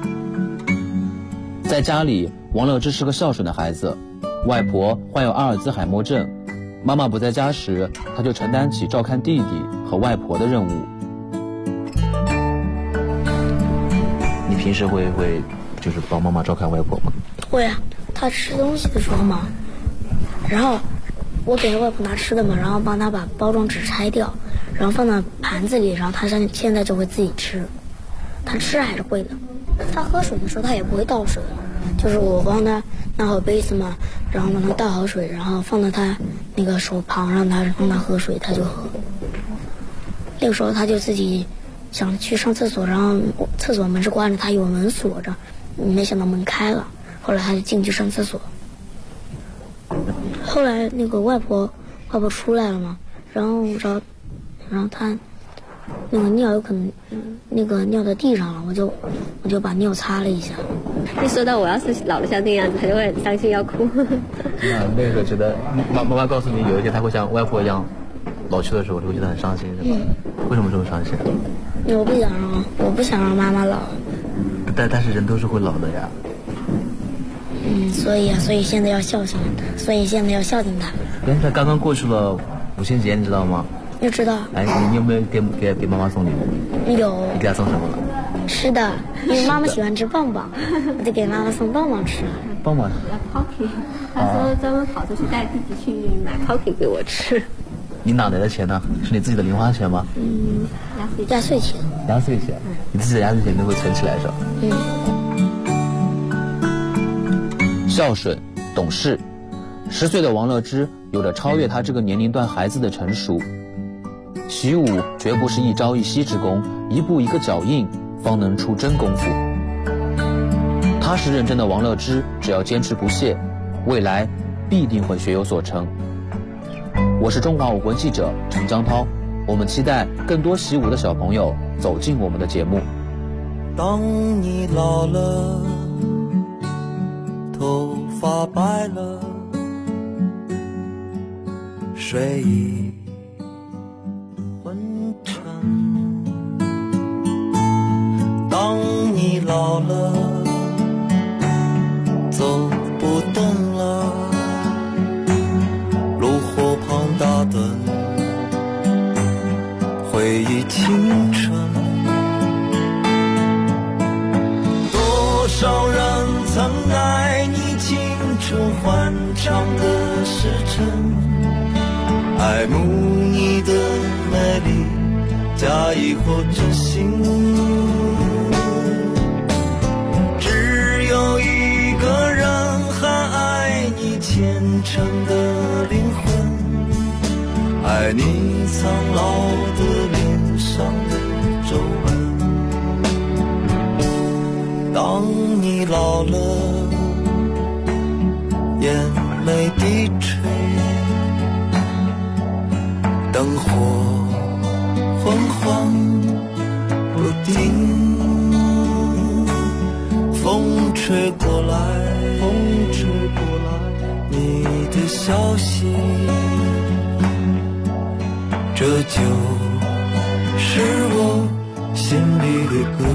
在家里，王乐之是个孝顺的孩子，外婆患有阿尔兹海默症，妈妈不在家时，他就承担起照看弟弟和外婆的任务。你平时会就是帮妈妈照看外婆吗？ 会啊，她吃东西的时候嘛，然后我给外婆拿吃的嘛，然后帮她把包装纸拆掉，然后放到盘子里，然后她现在就会自己吃。她吃还是会的，她喝水的时候她也不会倒水，就是我帮她拿好杯子嘛，然后帮她倒好水，然后放到她那个手旁，让她喝水，她就喝。那个时候她就自己想去上厕所，然后厕所门是关着，她以为门锁着，没想到门开了，后来她就进去上厕所。后来那个外婆出来了嘛，然后她那个尿有可能那个尿在地上了，我就把尿擦了一下。 一说到我要是老了像那样子，他就会很伤心要哭。 那个时候觉得妈妈告诉你有一天他会像外婆一样老去的时候，就会觉得很伤心，是吧？为什么这么伤心？ 我不想让妈妈老。 但是人都是会老的呀。 所以现在要孝敬他。 他刚刚过去了母亲节，你知道吗？ 我知道。 哎，你有没有给妈妈送礼物？ 有。 你给她送什么了？ 吃的，因为妈妈喜欢吃棒棒，我就给妈妈送棒棒吃。 棒棒。 Pocky， 他说专门跑出去带弟弟去买 Pocky 给我吃。 你哪来的钱呢？是你自己的零花钱吗？ 压岁钱。 压岁钱，你自己的压岁钱都会存起来着。孝顺、懂事，10岁的王乐之有着超越他这个年龄段孩子的成熟。习武绝不是一朝一夕之功，一步一个脚印，方能出真功夫。踏实认真的王乐之，只要坚持不懈，未来必定会学有所成。我是中华武魂记者陈江涛，我们期待更多习武的小朋友走进我们的节目。 当你老了，头发白了，睡意昏沉。当你老了， 春欢唱的时辰，爱慕你的美丽，假意或真心。只有一个人还爱你虔诚的灵魂，爱你苍老的脸上的皱纹。当你老了，眼泪低垂，灯火昏黄不定，风吹过来，你的消息，这就是我心里的歌。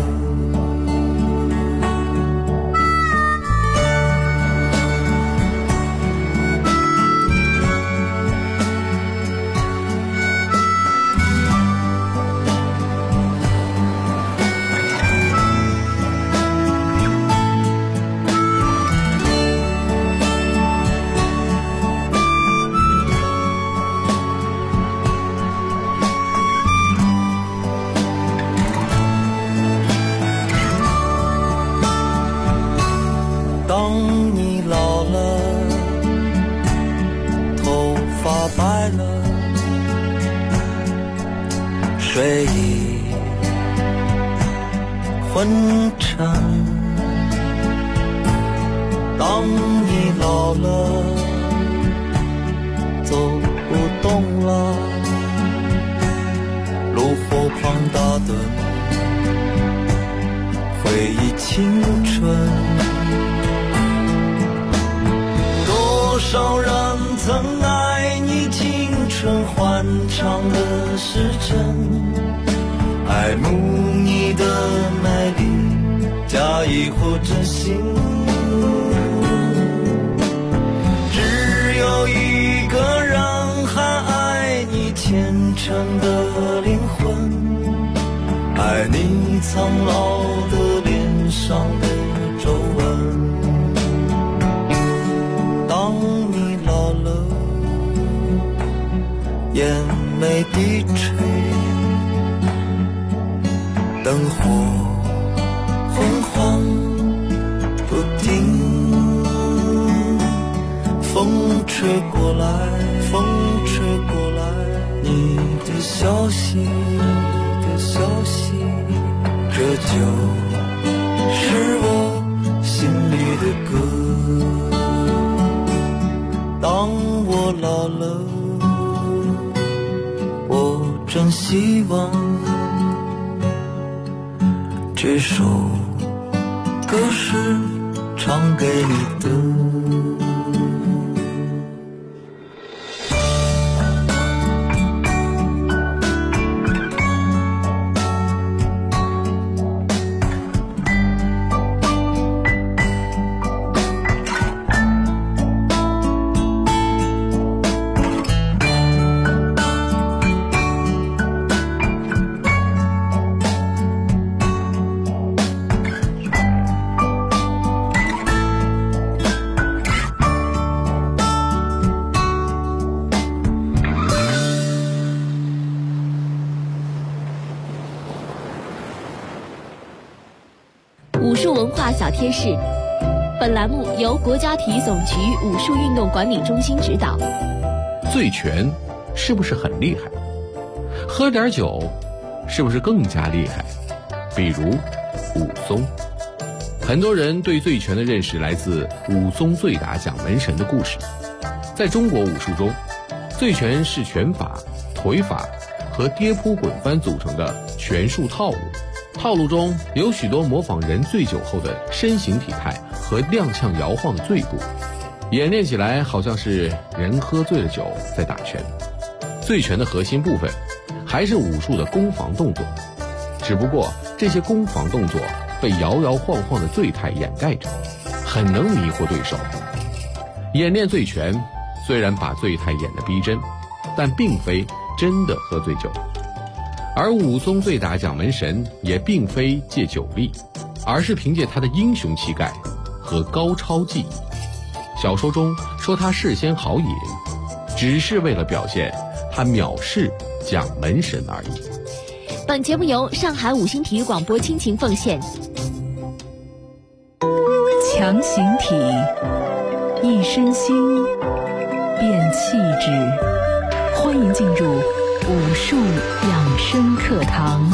当你老了，头发白了，睡意昏沉。当你老了，走不动了，炉火旁打盹，回忆青春。多少人曾爱你青春欢唱的时辰，爱慕你的美丽，假意或真心。只有一个人还爱你虔诚的灵魂，爱你苍老的脸上的皱纹。当你老了，眼眉低垂，灯火昏黄不定，风吹过来，你的消息，这就是我心里的歌。当我老了，我真希望这首歌是唱给你的。 武术文化小贴士，本栏目由国家体育总局武术运动管理中心指导。 醉拳是不是很厉害？喝点酒是不是更加厉害？比如武松。很多人对醉拳的认识来自武松醉打蒋门神的故事。在中国武术中，醉拳是拳法、腿法和跌扑滚翻组成的拳术套路。套路中有许多模仿人醉酒后的身形体态和踉跄摇晃的醉步，演练起来好像是人喝醉了酒在打拳。醉拳的核心部分还是武术的攻防动作，只不过这些攻防动作被摇摇晃晃的醉态掩盖着，很能迷惑对手。演练醉拳虽然把醉态演得逼真，但并非真的喝醉酒。而武松醉打蒋门神也并非借酒力，而是凭借他的英雄气概和高超技艺。 小说中说他事先豪饮，只是为了表现他藐视蒋门神而已。 本节目由上海五星体育广播倾情奉献。 强形体，一身轻，变气质。欢迎进入武术养生课堂。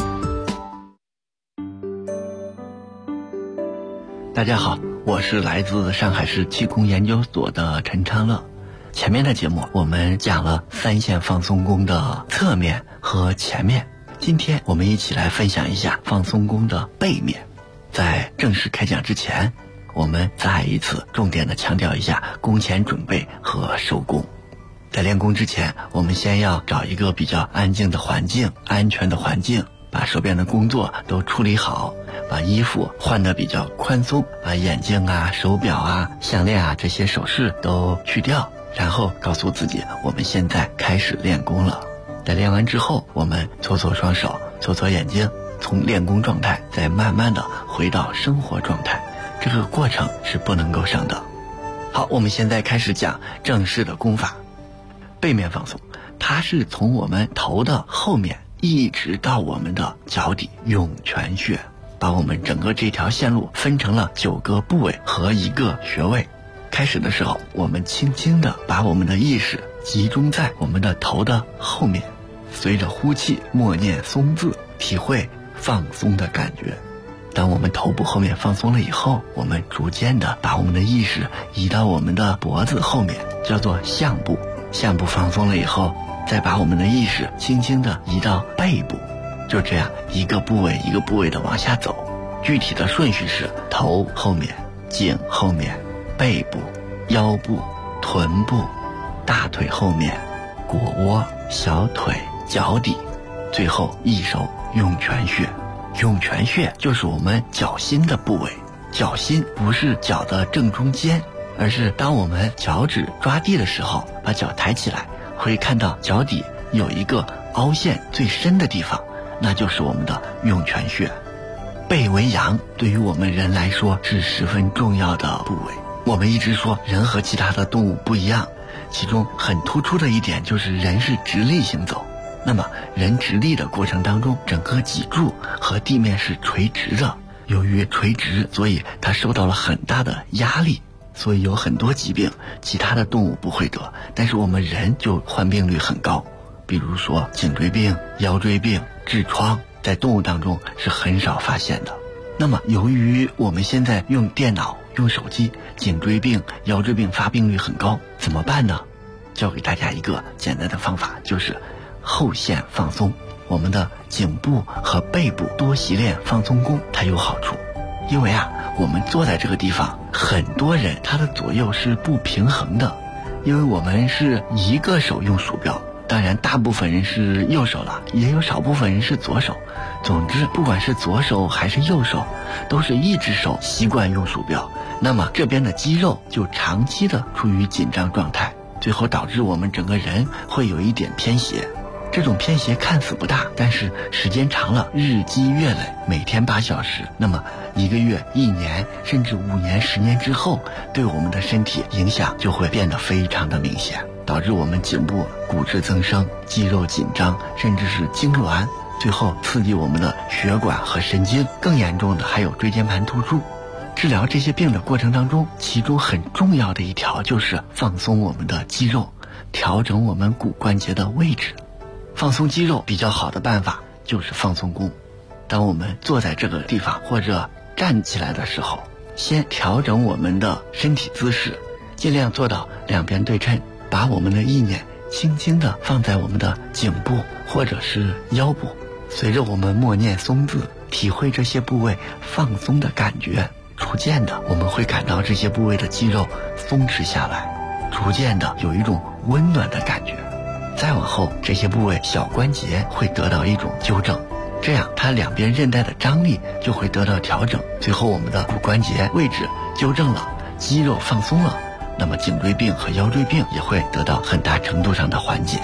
大家好，我是来自上海市气功研究所的陈昌乐。前面的节目我们讲了三线放松功的侧面和前面，今天我们一起来分享一下放松功的背面。在正式开讲之前，我们再一次重点的强调一下功前准备和收功。在练功之前，我们先要找一个比较安静的环境，安全的环境，把手边的工作都处理好，把衣服换得比较宽松，把眼镜啊、手表啊、项链啊这些首饰都去掉，然后告诉自己我们现在开始练功了。在练完之后，我们搓搓双手，搓搓眼睛，从练功状态再慢慢的回到生活状态，这个过程是不能够省的。好，我们现在开始讲正式的功法。背面放松，它是从我们头的后面一直到我们的脚底涌泉穴，把我们整个这条线路分成了9个部位和1个穴位。开始的时候，我们轻轻地把我们的意识集中在我们的头的后面，随着呼气默念松字，体会放松的感觉。当我们头部后面放松了以后，我们逐渐地把我们的意识移到我们的脖子后面，叫做项部。项部放松了以后，再把我们的意识轻轻地移到背部，就这样一个部位一个部位的往下走。具体的顺序是头后面、颈后面、背部、腰部、臀部、大腿后面、腘窝、小腿、脚底，最后一手涌泉穴。涌泉穴就是我们脚心的部位，脚心不是脚的正中间，而是当我们脚趾抓地的时候，把脚抬起来，会看到脚底有一个凹陷最深的地方，那就是我们的涌泉穴。背为阳，对于我们人来说是十分重要的部位。我们一直说人和其他的动物不一样，其中很突出的一点就是人是直立行走。那么人直立的过程当中，整个脊柱和地面是垂直的，由于垂直，所以它受到了很大的压力，所以有很多疾病其他的动物不会得，但是我们人就患病率很高。比如说颈椎病、腰椎病、痔疮，在动物当中是很少发现的。那么由于我们现在用电脑用手机，颈椎病、腰椎病发病率很高，怎么办呢？教给大家一个简单的方法，就是后线放松。我们的颈部和背部多习练放松功，它有好处。因为我们坐在这个地方，很多人他的左右是不平衡的，因为我们是一个手用鼠标，当然大部分人是右手了，也有少部分人是左手。总之不管是左手还是右手，都是一只手习惯用鼠标，那么这边的肌肉就长期的处于紧张状态，最后导致我们整个人会有一点偏斜。这种偏斜看似不大，但是时间长了，日积月累，每天8小时，那么1个月、1年，甚至5年、10年之后，对我们的身体影响就会变得非常的明显，导致我们颈部骨质增生、肌肉紧张，甚至是痉挛，最后刺激我们的血管和神经。更严重的还有椎间盘突出。治疗这些病的过程当中，其中很重要的一条就是放松我们的肌肉，调整我们骨关节的位置。放松肌肉比较好的办法就是放松功。当我们坐在这个地方或者站起来的时候，先调整我们的身体姿势，尽量做到两边对称，把我们的意念轻轻地放在我们的颈部或者是腰部，随着我们默念松字，体会这些部位放松的感觉，逐渐的我们会感到这些部位的肌肉松弛下来，逐渐的有一种温暖的感觉。再往后，这些部位小关节会得到一种纠正，这样它两边韧带的张力就会得到调整，最后我们的骨关节位置纠正了，肌肉放松了，那么颈椎病和腰椎病也会得到很大程度上的缓解。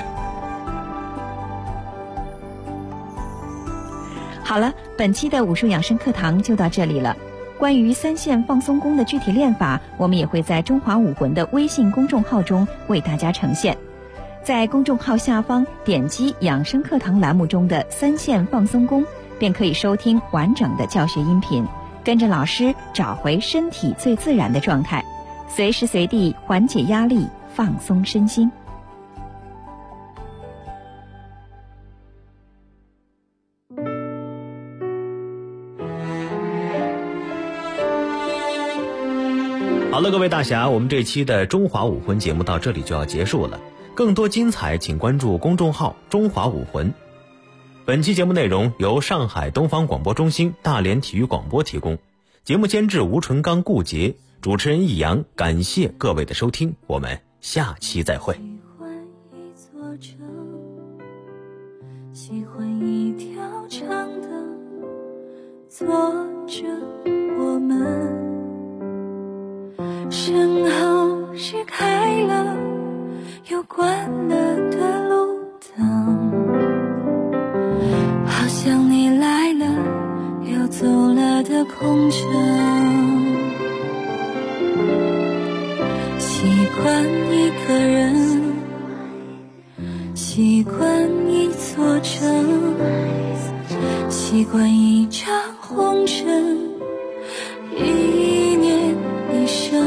好了，本期的武术养生课堂就到这里了。 关于三线放松功的具体练法，我们也会在中华武魂的微信公众号中为大家呈现。在公众号下方点击养生课堂栏目中的三线放松功，便可以收听完整的教学音频，跟着老师找回身体最自然的状态，随时随地缓解压力，放松身心。 好了，各位大侠，我们这期的中华武魂节目到这里就要结束了。更多精彩请关注公众号中华武魂。本期节目内容由上海东方广播中心大连体育广播提供，节目监制吴纯刚、顾杰，主持人易阳，感谢各位的收听，我们下期再会。 喜欢一条长的坐着我们，身后是开了又关了的路灯，好像你来了又走了的空城。习惯一个人，习惯一座城，习惯一场红尘，一念一生。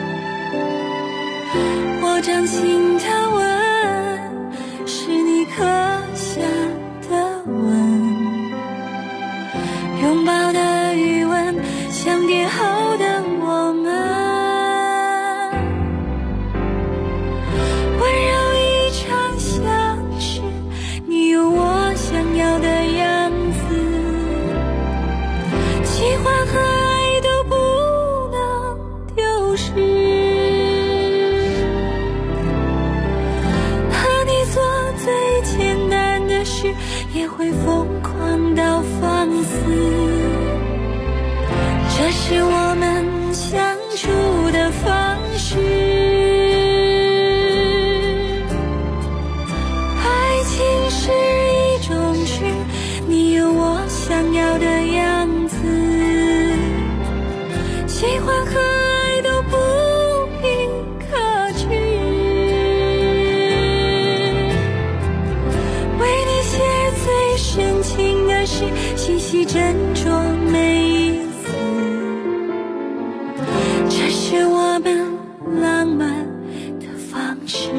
我掌心的吻，是你刻下的吻，拥抱的余温，像跌后的我们，温柔一场相识，你有我想要的样子，喜欢和爱都不能丢失。也会疯狂到放肆，这是我们相处的方式。爱情是一种诗，你有我想要的样子，喜欢和爱都不必克制。深情的事，细细斟酌每一字，这是我们浪漫的方式。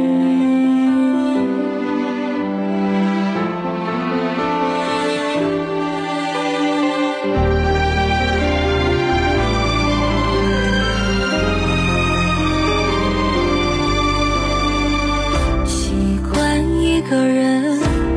习惯一个人，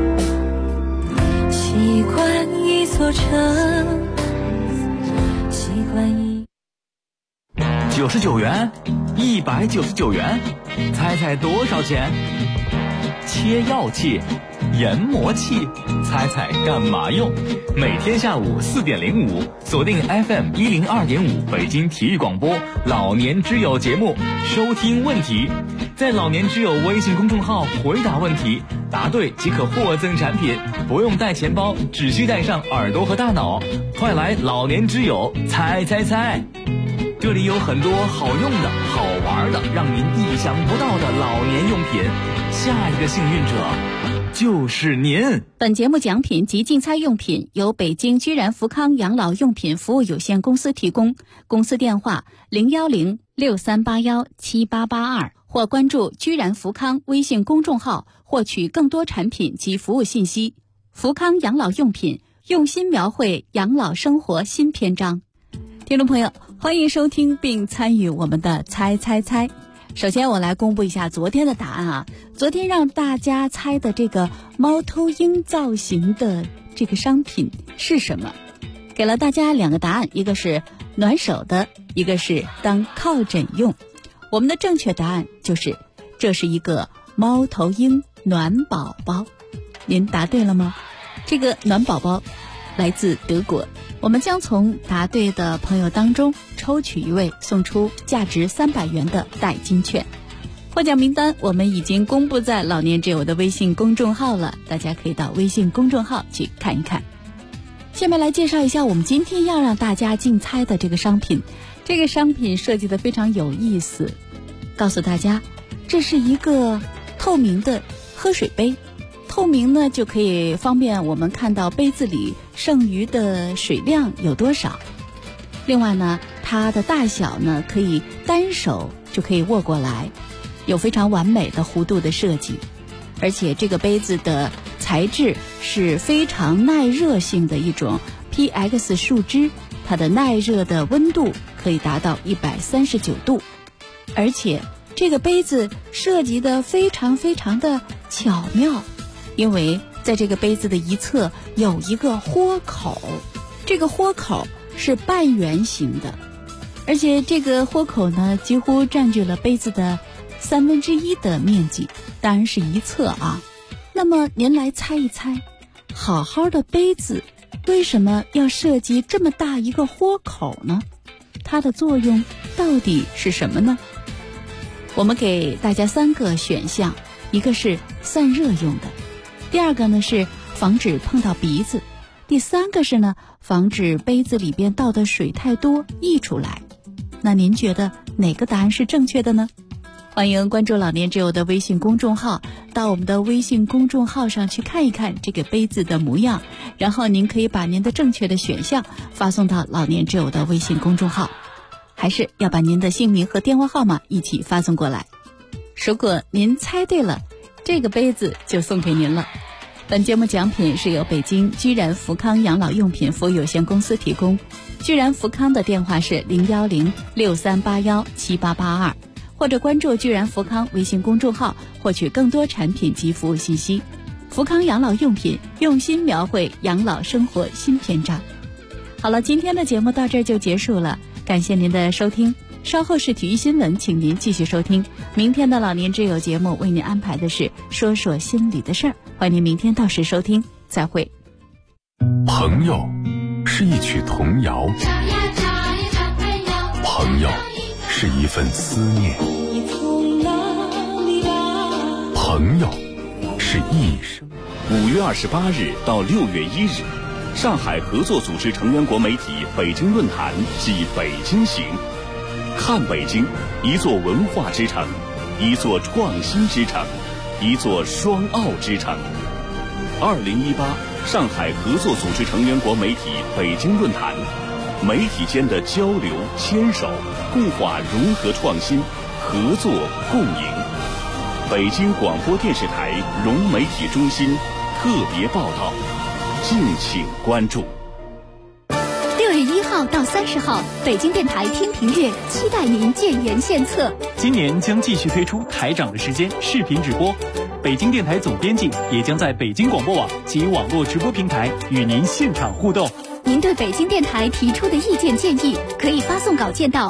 习惯一座城，习惯一 99元，199元，猜猜多少钱？切药器、研磨器，猜猜干嘛用？每天下午4点05，锁定 FM102.5北京体育广播老年之友节目，收听问题，在老年之友微信公众号回答问题，答对即可获赠产品，不用带钱包，只需带上耳朵和大脑。快来老年之友猜猜猜！这里有很多好用的、好玩的，让您意想不到的老年用品。下一个幸运者就是您。 本节目奖品及竞猜用品由北京居然福康养老用品服务有限公司提供，公司电话01063817882，或关注居然福康微信公众号获取更多产品及服务信息。福康养老用品，用心描绘养老生活新篇章。听众朋友，欢迎收听并参与我们的猜猜猜。首先我来公布一下昨天的答案啊。昨天让大家猜的这个猫头鹰造型的这个商品是什么？给了大家2个答案，一个是暖手的，一个是当靠枕用。我们的正确答案就是这是一个猫头鹰暖宝宝。您答对了吗？这个暖宝宝来自德国，我们将从答对的朋友当中抽取一位，送出价值300元的代金券。获奖名单我们已经公布在老年之友的微信公众号了，大家可以到微信公众号去看一看。 下面来介绍一下我们今天要让大家竞猜的这个商品。这个商品设计的非常有意思，告诉大家，这是一个透明的喝水杯。透明呢，就可以方便我们看到杯子里剩余的水量有多少。另外呢，它的大小呢，可以单手就可以握过来，有非常完美的弧度的设计。而且这个杯子的材质是非常耐热性的一种 PX 树脂，它的耐热的温度可以达到139度。而且这个杯子设计的非常的巧妙，因为在这个杯子的一侧有一个豁口，这个豁口是半圆形的，而且这个豁口呢，几乎占据了杯子的1/3的面积，当然是一侧啊。那么您来猜一猜，好好的杯子为什么要设计这么大一个豁口呢？它的作用到底是什么呢？我们给大家3个选项，一个是散热用的，第2个呢是防止碰到鼻子，第3个是呢防止杯子里边倒的水太多溢出来。那您觉得哪个答案是正确的呢？欢迎关注老年之友的微信公众号，到我们的微信公众号上去看一看这个杯子的模样，然后您可以把您的正确的选项发送到老年之友的微信公众号，还是要把您的姓名和电话号码一起发送过来。如果您猜对了，这个杯子就送给您了。本节目奖品是由北京居然福康养老用品服务有限公司提供，居然福康的电话是01063817882，或者关注居然福康微信公众号获取更多产品及服务信息。福康养老用品，用心描绘养老生活新篇章。好了，今天的节目到这儿就结束了，感谢您的收听。稍后是体育新闻，请您继续收听。明天的老年之友节目为您安排的是说说心里的事儿，欢迎您明天到时收听，再会。 朋友是一曲童谣，朋友是一份思念，朋友是一生。5月28日到6月1日，上海合作组织成员国媒体北京论坛暨北京行，看北京，一座文化之城，一座创新之城，一座双奥之城。2018上海合作组织成员国媒体北京论坛，媒体间的交流牵手，固化融合创新，合作共赢。北京广播电视台融媒体中心特别报道，敬请关注。 6月1号到30号，北京电台听评乐期待您建言献策。 今年将继续推出台长的时间视频直播，北京电台总编辑也将在北京广播网及网络直播平台与您现场互动。 您对北京电台提出的意见建议，可以发送稿件到